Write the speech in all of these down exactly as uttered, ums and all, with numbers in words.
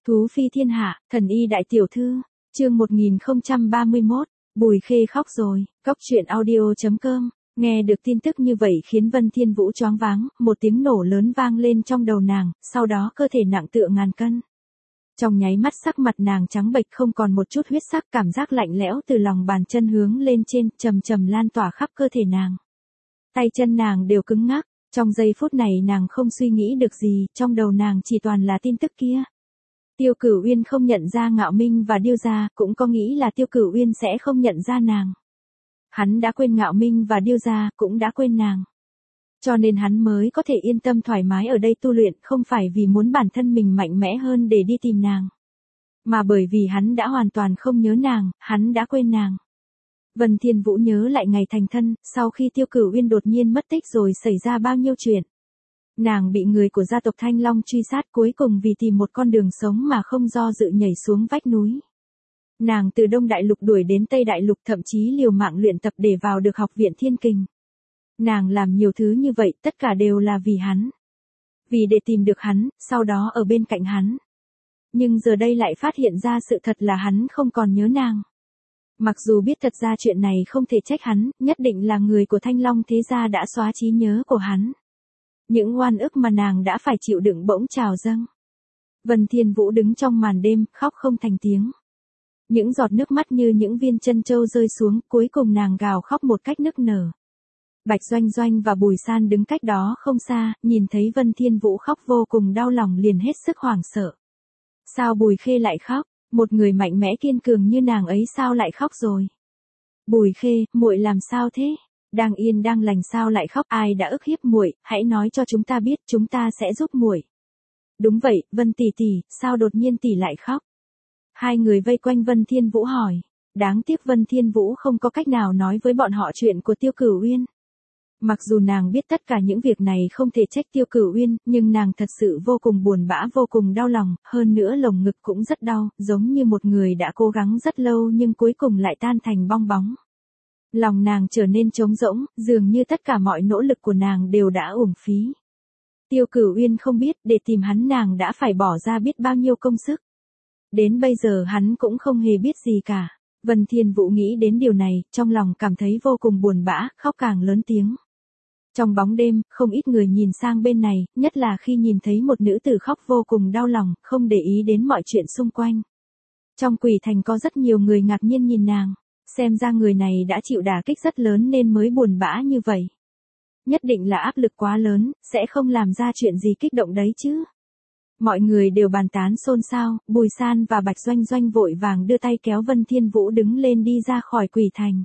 Thú phi thiên hạ, thần y đại tiểu thư, chương một nghìn không trăm ba mươi mốt, Bùi Khê khóc rồi, cóc truyện audio chấm com. Nghe được tin tức như vậy khiến Vân Thiên Vũ choáng váng, một tiếng nổ lớn vang lên trong đầu nàng, sau đó cơ thể nặng tựa ngàn cân. Trong nháy mắt sắc mặt nàng trắng bệch không còn một chút huyết sắc, cảm giác lạnh lẽo từ lòng bàn chân hướng lên trên, trầm trầm lan tỏa khắp cơ thể nàng. Tay chân nàng đều cứng ngắc, trong giây phút này nàng không suy nghĩ được gì, trong đầu nàng chỉ toàn là tin tức kia. Tiêu Cửu Uyên không nhận ra Ngạo Minh và Điêu Gia, cũng có nghĩ là Tiêu Cửu Uyên sẽ không nhận ra nàng. Hắn đã quên Ngạo Minh và Điêu Gia, cũng đã quên nàng. Cho nên hắn mới có thể yên tâm thoải mái ở đây tu luyện, không phải vì muốn bản thân mình mạnh mẽ hơn để đi tìm nàng. Mà bởi vì hắn đã hoàn toàn không nhớ nàng, hắn đã quên nàng. Vân Thiên Vũ nhớ lại ngày thành thân, sau khi Tiêu Cửu Uyên đột nhiên mất tích rồi xảy ra bao nhiêu chuyện. Nàng bị người của gia tộc Thanh Long truy sát, cuối cùng vì tìm một con đường sống mà không do dự nhảy xuống vách núi. Nàng từ Đông Đại Lục đuổi đến Tây Đại Lục, thậm chí liều mạng luyện tập để vào được học viện Thiên Kình. Nàng làm nhiều thứ như vậy, tất cả đều là vì hắn. Vì để tìm được hắn, sau đó ở bên cạnh hắn. Nhưng giờ đây lại phát hiện ra sự thật là hắn không còn nhớ nàng. Mặc dù biết thật ra chuyện này không thể trách hắn, nhất định là người của Thanh Long thế gia đã xóa trí nhớ của hắn. Những oan ức mà nàng đã phải chịu đựng bỗng trào dâng. Vân Thiên Vũ đứng trong màn đêm, khóc không thành tiếng. Những giọt nước mắt như những viên chân châu rơi xuống, cuối cùng nàng gào khóc một cách nức nở. Bạch Doanh Doanh và Bùi San đứng cách đó không xa, nhìn thấy Vân Thiên Vũ khóc vô cùng đau lòng liền hết sức hoảng sợ. Sao Bùi Khê lại khóc? Một người mạnh mẽ kiên cường như nàng ấy sao lại khóc rồi? Bùi Khê, muội làm sao thế? Đang yên đang lành sao lại khóc? Ai đã ức hiếp muội? Hãy nói cho chúng ta biết, chúng ta sẽ giúp muội. Đúng vậy, Vân tỷ tỷ, sao đột nhiên tỷ lại khóc? Hai người vây quanh Vân Thiên Vũ hỏi. Đáng tiếc Vân Thiên Vũ không có cách nào nói với bọn họ chuyện của Tiêu Cửu Uyên. Mặc dù nàng biết tất cả những việc này không thể trách Tiêu Cửu Uyên, nhưng nàng thật sự vô cùng buồn bã, vô cùng đau lòng, hơn nữa lồng ngực cũng rất đau, giống như một người đã cố gắng rất lâu nhưng cuối cùng lại tan thành bong bóng. Lòng nàng trở nên trống rỗng, dường như tất cả mọi nỗ lực của nàng đều đã uổng phí. Tiêu Cửu Uyên không biết, để tìm hắn nàng đã phải bỏ ra biết bao nhiêu công sức. Đến bây giờ hắn cũng không hề biết gì cả. Vân Thiên Vũ nghĩ đến điều này, trong lòng cảm thấy vô cùng buồn bã, khóc càng lớn tiếng. Trong bóng đêm, không ít người nhìn sang bên này, nhất là khi nhìn thấy một nữ tử khóc vô cùng đau lòng, không để ý đến mọi chuyện xung quanh. Trong Quỷ Thành có rất nhiều người ngạc nhiên nhìn nàng, xem ra người này đã chịu đả kích rất lớn nên mới buồn bã như vậy. Nhất định là áp lực quá lớn, sẽ không làm ra chuyện gì kích động đấy chứ. Mọi người đều bàn tán xôn xao, Bùi San và Bạch Doanh Doanh vội vàng đưa tay kéo Vân Thiên Vũ đứng lên đi ra khỏi Quỷ Thành.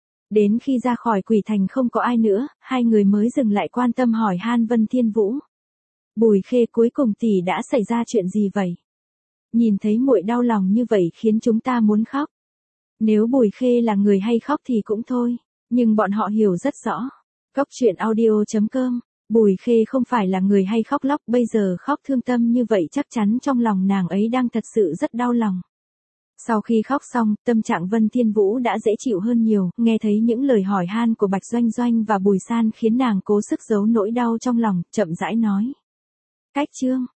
Đến khi ra khỏi Quỷ Thành không có ai nữa, hai người mới dừng lại quan tâm hỏi han Vân Thiên Vũ. Bùi Khê, cuối cùng tỷ đã xảy ra chuyện gì vậy? Nhìn thấy muội đau lòng như vậy khiến chúng ta muốn khóc. Nếu Bùi Khê là người hay khóc thì cũng thôi, nhưng bọn họ hiểu rất rõ. Cóc truyện audio chấm com. Bùi Khê không phải là người hay khóc lóc, bây giờ khóc thương tâm như vậy chắc chắn trong lòng nàng ấy đang thật sự rất đau lòng. Sau khi khóc xong, tâm trạng Vân Thiên Vũ đã dễ chịu hơn nhiều, nghe thấy những lời hỏi han của Bạch Doanh Doanh và Bùi San khiến nàng cố sức giấu nỗi đau trong lòng, chậm rãi nói. Cách chương